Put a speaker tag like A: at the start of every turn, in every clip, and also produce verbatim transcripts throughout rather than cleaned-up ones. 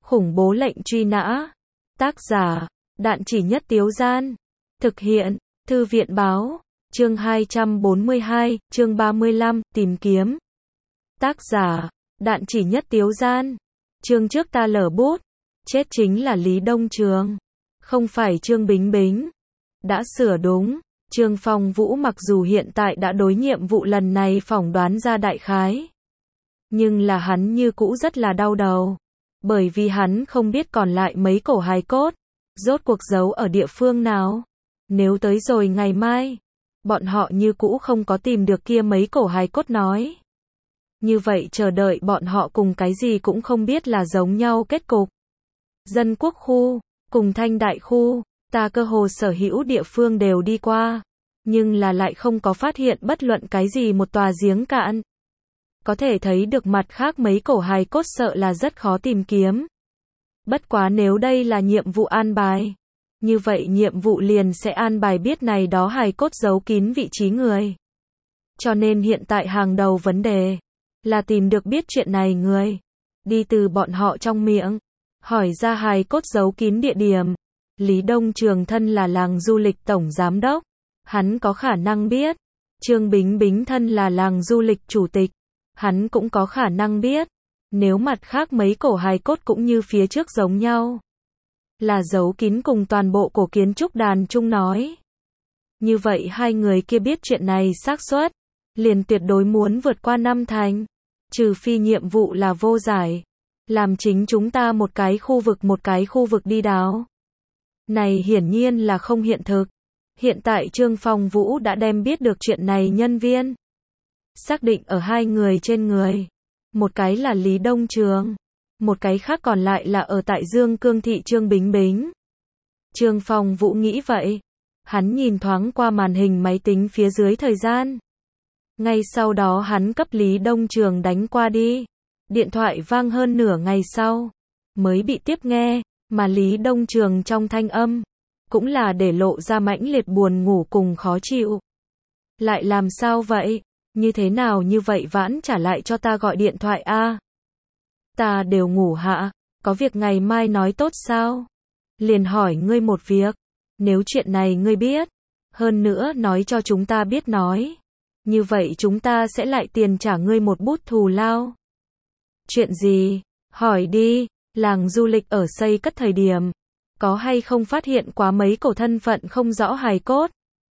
A: Khủng bố lệnh truy nã. Tác giả, Đạn Chỉ Nhất Tiếu Gian. Thực hiện, Thư viện báo. Chương hai trăm bốn mươi hai, chương ba mươi lăm, tìm kiếm. Tác giả, Đạn Chỉ Nhất Tiếu Gian. Chương trước ta lở bút. Chết chính là Lý Đông Trường, không phải Trương Bính Bính. Đã sửa đúng. Trương Phong Vũ mặc dù hiện tại đã đối nhiệm vụ lần này phỏng đoán ra đại khái, nhưng là hắn như cũ rất là đau đầu. Bởi vì hắn không biết còn lại mấy cổ hài cốt rốt cuộc giấu ở địa phương nào. Nếu tới rồi ngày mai, bọn họ như cũ không có tìm được kia mấy cổ hài cốt nói, như vậy chờ đợi bọn họ cùng cái gì cũng không biết là giống nhau kết cục. Dân quốc khu, cùng Thanh Đại khu, ta cơ hồ sở hữu địa phương đều đi qua, nhưng là lại không có phát hiện bất luận cái gì một tòa giếng cạn. Có thể thấy được mặt khác mấy cổ hài cốt sợ là rất khó tìm kiếm. Bất quá nếu đây là nhiệm vụ an bài, như vậy nhiệm vụ liền sẽ an bài biết này đó hài cốt giấu kín vị trí người. Cho nên hiện tại hàng đầu vấn đề là tìm được biết chuyện này người, đi từ bọn họ trong miệng hỏi ra hài cốt giấu kín địa điểm. Lý Đông Trường thân là làng du lịch tổng giám đốc, hắn có khả năng biết. Trương Bính Bính thân là làng du lịch chủ tịch, hắn cũng có khả năng biết. Nếu mặt khác mấy cổ hài cốt cũng như phía trước giống nhau, là giấu kín cùng toàn bộ cổ kiến trúc đàn chung nói, như vậy hai người kia biết chuyện này xác suất liền tuyệt đối muốn vượt qua năm thành. Trừ phi nhiệm vụ là vô giải, làm chính chúng ta một cái khu vực một cái khu vực đi đào. Này hiển nhiên là không hiện thực. Hiện tại Trương Phong Vũ đã đem biết được chuyện này nhân viên xác định ở hai người trên người. Một cái là Lý Đông Trường, một cái khác còn lại là ở tại Dương Cương thị Trương Bính Bính. Trương Phong Vũ nghĩ vậy, hắn nhìn thoáng qua màn hình máy tính phía dưới thời gian. Ngay sau đó hắn cấp Lý Đông Trường đánh qua đi. Điện thoại vang hơn nửa ngày sau mới bị tiếp nghe, mà Lý Đông Trường trong thanh âm cũng là để lộ ra mãnh liệt buồn ngủ cùng khó chịu. Lại làm sao vậy? Như thế nào như vậy vãn trả lại cho ta gọi điện thoại a? À? Ta đều ngủ hạ, có việc ngày mai nói tốt sao? Liền hỏi ngươi một việc, nếu chuyện này ngươi biết, hơn nữa nói cho chúng ta biết nói, như vậy chúng ta sẽ lại tiền trả ngươi một bút thù lao. Chuyện gì? Hỏi đi. Làng du lịch ở xây cất thời điểm, có hay không phát hiện quá mấy cổ thân phận không rõ hài cốt?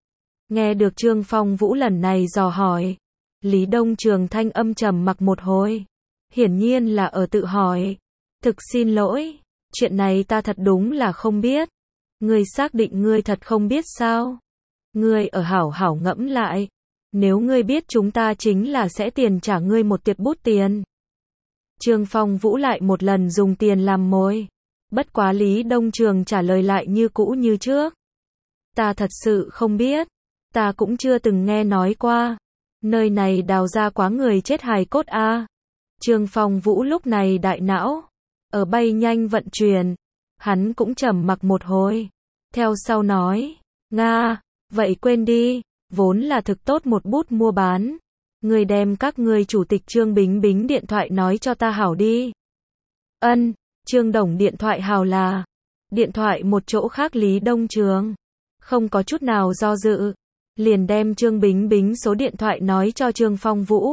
A: Nghe được Trương Phong Vũ lần này dò hỏi, Lý Đông Trường thanh âm trầm mặc một hồi, hiển nhiên là ở tự hỏi. Thực xin lỗi, chuyện này ta thật đúng là không biết. Ngươi xác định ngươi thật không biết sao? Ngươi ở hảo hảo ngẫm lại, nếu ngươi biết chúng ta chính là sẽ tiền trả ngươi một tiệt bút tiền. Trương Phong Vũ lại một lần dùng tiền làm mồi. Bất quá Lý Đông Trường trả lời lại như cũ như trước. Ta thật sự không biết. Ta cũng chưa từng nghe nói qua. Nơi này đào ra quá người chết hài cốt a. À. Trương Phong Vũ lúc này đại não ở bay nhanh vận chuyển. Hắn cũng trầm mặc một hồi. Theo sau nói, Nga, vậy quên đi, vốn là thực tốt một bút mua bán. Người đem các ngươi chủ tịch Trương Bính Bính điện thoại nói cho ta hảo đi. Ân, Trương Đồng điện thoại hảo là. Điện thoại một chỗ khác Lý Đông Trường không có chút nào do dự, liền đem Trương Bính Bính số điện thoại nói cho Trương Phong Vũ.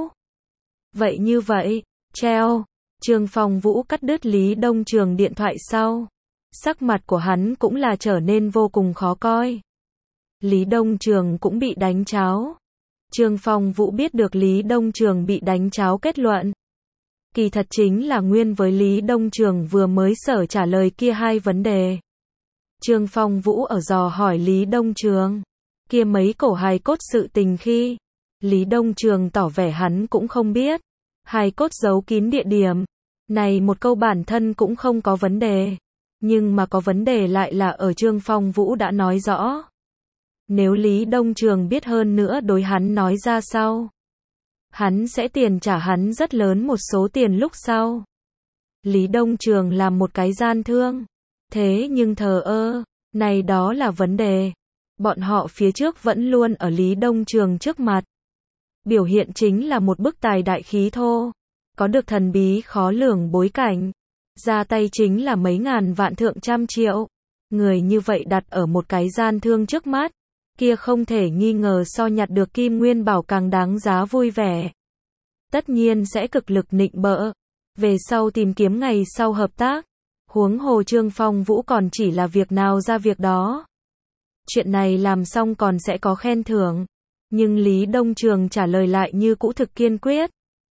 A: Vậy như vậy, treo. Trương Phong Vũ cắt đứt Lý Đông Trường điện thoại sau, sắc mặt của hắn cũng là trở nên vô cùng khó coi. Lý Đông Trường cũng bị đánh cháo. Trương Phong Vũ biết được Lý Đông Trường bị đánh cháo kết luận, kỳ thật chính là nguyên với Lý Đông Trường vừa mới sở trả lời kia hai vấn đề. Trương Phong Vũ ở dò hỏi Lý Đông Trường kia mấy cổ hài cốt sự tình khi, Lý Đông Trường tỏ vẻ hắn cũng không biết hài cốt giấu kín địa điểm. Này một câu bản thân cũng không có vấn đề, nhưng mà có vấn đề lại là ở Trương Phong Vũ đã nói rõ. Nếu Lý Đông Trường biết hơn nữa đối hắn nói ra sau, hắn sẽ tiền trả hắn rất lớn một số tiền lúc sau. Lý Đông Trường làm một cái gian thương, thế nhưng thờ ơ, này đó là vấn đề. Bọn họ phía trước vẫn luôn ở Lý Đông Trường trước mặt, biểu hiện chính là một bức tài đại khí thô, có được thần bí khó lường bối cảnh. ra tay chính là mấy ngàn vạn thượng trăm triệu. Người như vậy đặt ở một cái gian thương trước mắt, kia không thể nghi ngờ so nhặt được kim nguyên bảo càng đáng giá vui vẻ. Tất nhiên sẽ cực lực nịnh bợ, về sau tìm kiếm ngày sau hợp tác. Huống hồ Trương Phong Vũ còn chỉ là việc nào ra việc đó. Chuyện này làm xong còn sẽ có khen thưởng. Nhưng Lý Đông Trường trả lời lại như cũ thực kiên quyết.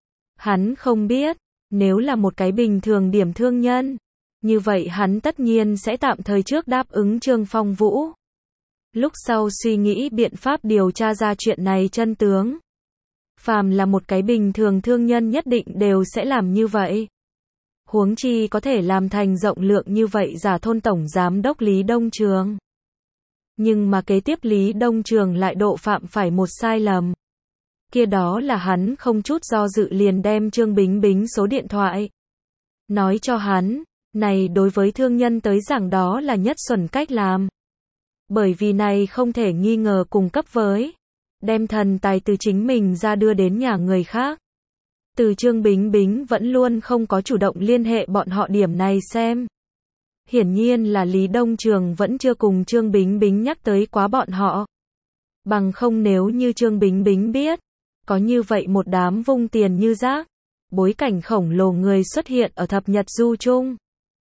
A: Hắn không biết, nếu là một cái bình thường điểm thương nhân, như vậy hắn tất nhiên sẽ tạm thời trước đáp ứng Trương Phong Vũ. Lúc sau suy nghĩ biện pháp điều tra ra chuyện này chân tướng. Phàm là một cái bình thường thương nhân nhất định đều sẽ làm như vậy. Huống chi có thể làm thành rộng lượng như vậy giả thôn tổng giám đốc Lý Đông Trường. Nhưng mà kế tiếp Lý Đông Trường lại độ phạm phải một sai lầm. Kia đó là hắn không chút do dự liền đem Trương Bính Bính số điện thoại. Nói cho hắn, này đối với thương nhân tới giảng đó là nhất xuẩn cách làm. Bởi vì này không thể nghi ngờ cùng cấp với. Đem thần tài từ chính mình ra đưa đến nhà người khác. Từ Trương Bính Bính vẫn luôn không có chủ động liên hệ bọn họ điểm này xem. Hiển nhiên là Lý Đông Trường vẫn chưa cùng Trương Bính Bính nhắc tới quá bọn họ. Bằng không nếu như Trương Bính Bính biết, có như vậy một đám vung tiền như rác, bối cảnh khổng lồ người xuất hiện ở thập nhật du chung.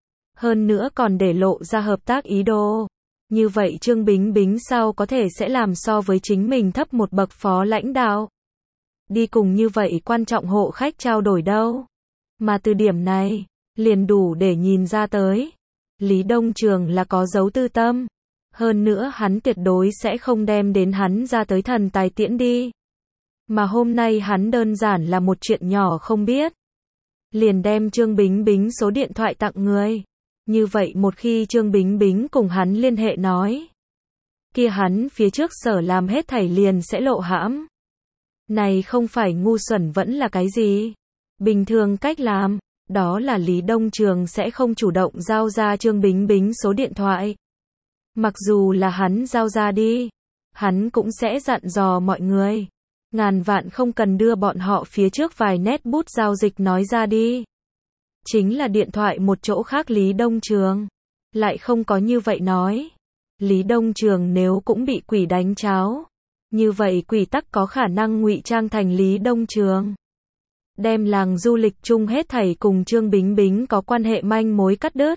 A: Hơn nữa còn để lộ ra hợp tác ý đồ. Như vậy Trương Bính Bính sao có thể sẽ làm so với chính mình thấp một bậc phó lãnh đạo. Đi cùng như vậy quan trọng hộ khách trao đổi đâu. Mà từ điểm này, liền đủ để nhìn ra tới. Lý Đông Trường là có dấu tư tâm. Hơn nữa hắn tuyệt đối sẽ không đem đến hắn ra tới thần tài tiễn đi. Mà hôm nay hắn đơn giản là một chuyện nhỏ không biết. Liền đem Trương Bính Bính số điện thoại tặng người. Như vậy một khi Trương Bính Bính cùng hắn liên hệ nói. Kia hắn phía trước sở làm hết thảy liền sẽ lộ hãm. Này không phải ngu xuẩn vẫn là cái gì? Bình thường cách làm, đó là Lý Đông Trường sẽ không chủ động giao ra Trương Bính Bính số điện thoại. Mặc dù là hắn giao ra đi, hắn cũng sẽ dặn dò mọi người. Ngàn vạn không cần đưa bọn họ phía trước vài nét bút giao dịch nói ra đi. Chính là điện thoại một chỗ khác Lý Đông Trường. Lại không có như vậy nói. Lý Đông Trường nếu cũng bị quỷ đánh cháo. Như vậy quỷ tắc có khả năng ngụy trang thành Lý Đông Trường. Đem làng du lịch chung hết thảy cùng Trương Bính Bính có quan hệ manh mối cắt đứt.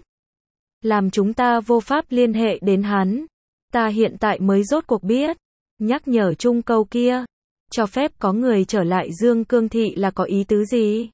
A: Làm chúng ta vô pháp liên hệ đến hắn. Ta hiện tại mới rốt cuộc biết. Nhắc nhở chung câu kia. Cho phép có người trở lại Dương Cương Thị là có ý tứ gì?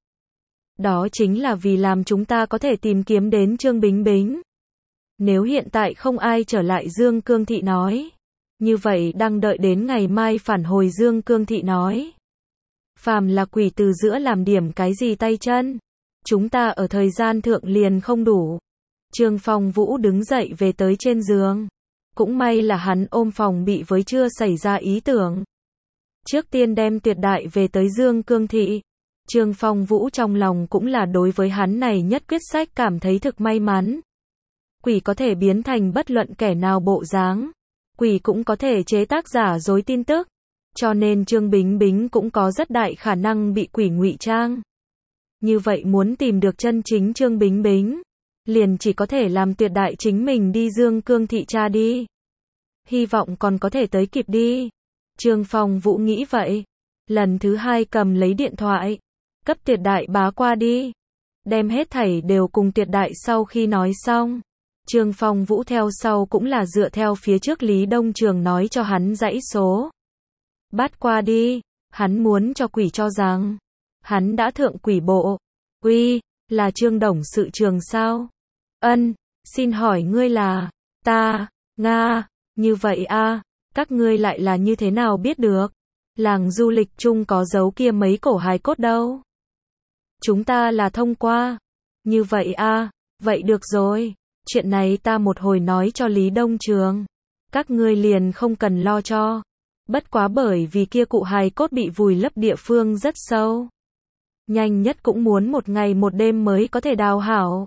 A: Đó chính là vì làm chúng ta có thể tìm kiếm đến Trương Bính Bính. Nếu hiện tại không ai trở lại Dương Cương Thị nói. Như vậy đang đợi đến ngày mai phản hồi Dương Cương Thị nói. Phàm là quỷ từ giữa làm điểm cái gì tay chân. Chúng ta ở thời gian thượng liền không đủ. Trương Phong Vũ đứng dậy về tới trên giường. Cũng may là hắn ôm phòng bị với chưa xảy ra ý tưởng. Trước tiên đem tuyệt đại về tới Dương Cương Thị. Trương Phong Vũ trong lòng cũng là đối với hắn này nhất quyết sách cảm thấy thực may mắn. Quỷ có thể biến thành bất luận kẻ nào bộ dáng. Quỷ cũng có thể chế tác giả dối tin tức. Cho nên Trương Bính Bính cũng có rất đại khả năng bị quỷ ngụy trang. Như vậy muốn tìm được chân chính Trương Bính Bính, liền chỉ có thể làm tuyệt đại chính mình đi Dương Cương Thị tra đi. Hy vọng còn có thể tới kịp đi. Trương Phong Vũ nghĩ vậy. Lần thứ hai cầm lấy điện thoại. Cấp tuyệt đại bá qua đi. Đem hết thảy đều cùng tuyệt đại sau khi nói xong. Trương Phong Vũ theo sau cũng là dựa theo phía trước Lý Đông Trường nói cho hắn dãy số. Bắt qua đi. Hắn muốn cho quỷ cho rằng. Hắn đã thượng quỷ bộ. Uy, là Trương Đồng sự trường sao? Ân, xin hỏi ngươi là? Ta, Nga, như vậy a, các ngươi lại là như thế nào biết được? Làng du lịch chung có dấu kia mấy cổ hài cốt đâu? Chúng ta là thông qua. Như vậy a, vậy được rồi. Chuyện này ta một hồi nói cho Lý Đông Trường. Các ngươi liền không cần lo cho. Bất quá bởi vì kia cụ hài cốt bị vùi lấp địa phương rất sâu. Nhanh nhất cũng muốn một ngày một đêm mới có thể đào hảo.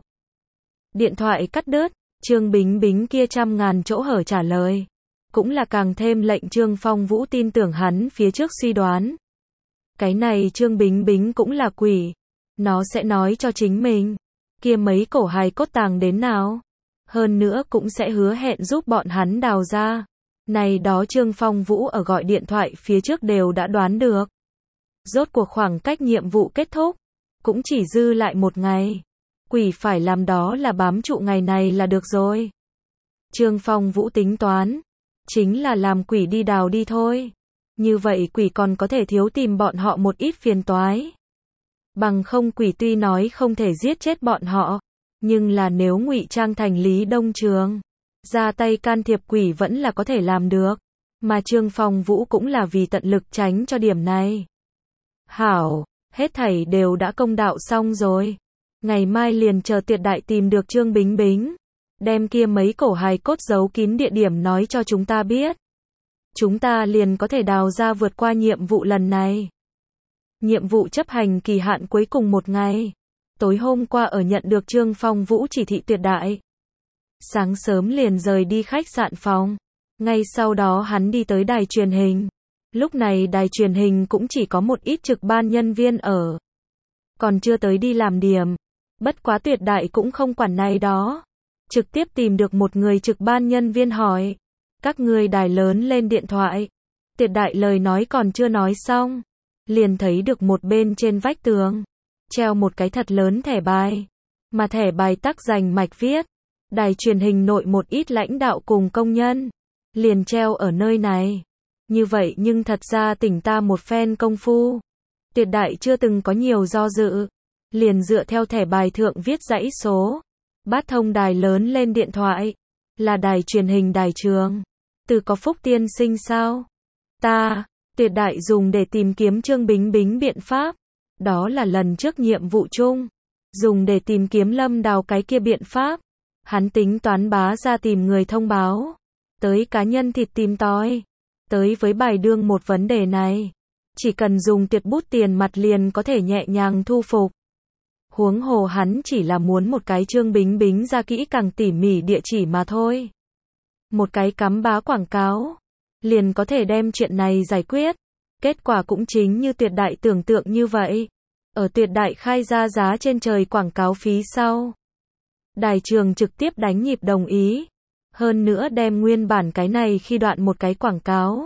A: Điện thoại cắt đứt, Trương Bính Bính kia trăm ngàn chỗ hở trả lời. Cũng là càng thêm lệnh Trương Phong Vũ tin tưởng hắn phía trước suy đoán. Cái này Trương Bính Bính cũng là quỷ. Nó sẽ nói cho chính mình. kia mấy cổ hài cốt tàng đến nào. Hơn nữa cũng sẽ hứa hẹn giúp bọn hắn đào ra. Này đó Trương Phong Vũ ở gọi điện thoại phía trước đều đã đoán được. Rốt cuộc khoảng cách nhiệm vụ kết thúc, cũng chỉ dư lại một ngày. Quỷ phải làm đó là bám trụ ngày này là được rồi. Trương Phong Vũ tính toán, chính là làm quỷ đi đào đi thôi. Như vậy quỷ còn có thể thiếu tìm bọn họ một ít phiền toái. Bằng không quỷ tuy nói không thể giết chết bọn họ, nhưng là nếu ngụy trang thành Lý Đông Trường, ra tay can thiệp quỷ vẫn là có thể làm được. Mà Trương Phong Vũ cũng là vì tận lực tránh cho điểm này. Hảo, hết thảy đều đã công đạo xong rồi. Ngày mai liền chờ Tuyệt Đại tìm được Trương Bính Bính. Đem kia mấy cổ hài cốt giấu kín địa điểm nói cho chúng ta biết. Chúng ta liền có thể đào ra vượt qua nhiệm vụ lần này. Nhiệm vụ chấp hành kỳ hạn cuối cùng một ngày. Tối hôm qua ở nhận được Trương Phong Vũ chỉ thị Tuyệt Đại. Sáng sớm liền rời đi khách sạn phòng. Ngay sau đó hắn đi tới đài truyền hình. Lúc này đài truyền hình cũng chỉ có một ít trực ban nhân viên ở. Còn chưa tới đi làm điểm. Bất quá Tuyệt Đại cũng không quản này đó. Trực tiếp tìm được một người trực ban nhân viên hỏi. Các ngươi đài lớn lên điện thoại. Tuyệt Đại lời nói còn chưa nói xong. Liền thấy được một bên trên vách tường. Treo một cái thật lớn thẻ bài. Mà thẻ bài tắc dành mạch viết. Đài truyền hình nội một ít lãnh đạo cùng công nhân. Liền treo ở nơi này. Như vậy nhưng thật ra tỉnh ta một phen công phu. Tuyệt Đại chưa từng có nhiều do dự. Liền dựa theo thẻ bài thượng viết dãy số. Bát thông đài lớn lên điện thoại. Là đài truyền hình đài trường. Từ có Phúc tiên sinh sao? Ta, Tuyệt Đại dùng để tìm kiếm Trương Bính Bính biện pháp. Đó là lần trước nhiệm vụ chung. Dùng để tìm kiếm Lâm Đào cái kia biện pháp. Hắn tính toán bá ra tìm người thông báo. Tới cá nhân thịt tìm tòi. Tới với bài đương một vấn đề này. Chỉ cần dùng tuyệt bút tiền mặt liền có thể nhẹ nhàng thu phục. Huống hồ hắn chỉ là muốn một cái Trương Bính Bính ra kỹ càng tỉ mỉ địa chỉ mà thôi. Một cái cắm bá quảng cáo. Liền có thể đem chuyện này giải quyết. Kết quả cũng chính như Tuyệt Đại tưởng tượng như vậy. Ở Tuyệt Đại khai ra giá trên trời quảng cáo phí sau. Đài trường trực tiếp đánh nhịp đồng ý. Hơn nữa đem nguyên bản cái này khi đoạn một cái quảng cáo.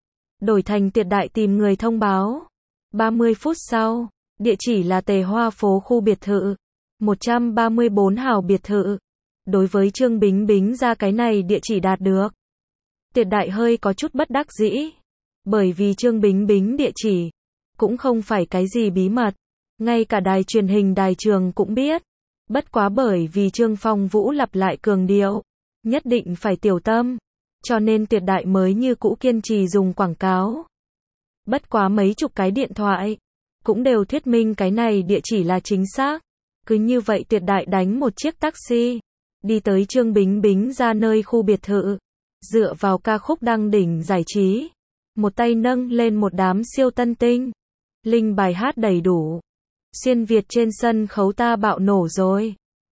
A: Đổi thành Tuyệt Đại tìm người thông báo. ba mươi phút sau, địa chỉ là Tề Hoa phố khu biệt thự. một trăm ba mươi bốn hào biệt thự. Đối với Trương Bính Bính ra cái này địa chỉ đạt được. Tuyệt Đại hơi có chút bất đắc dĩ. Bởi vì Trương Bính Bính địa chỉ. Cũng không phải cái gì bí mật. Ngay cả đài truyền hình đài trường cũng biết. Bất quá bởi vì Trương Phong Vũ lặp lại cường điệu. Nhất định phải tiểu tâm. Cho nên Tuyệt Đại mới như cũ kiên trì dùng quảng cáo. Bất quá mấy chục cái điện thoại. Cũng đều thuyết minh cái này địa chỉ là chính xác. Cứ như vậy Tuyệt Đại đánh một chiếc taxi. Đi tới Trương Bính Bính ra nơi khu biệt thự. Dựa vào ca khúc đăng đỉnh giải trí. Một tay nâng lên một đám siêu tân tinh. Linh bài hát đầy đủ. Xuyên Việt trên sân khấu ta bạo nổ rồi.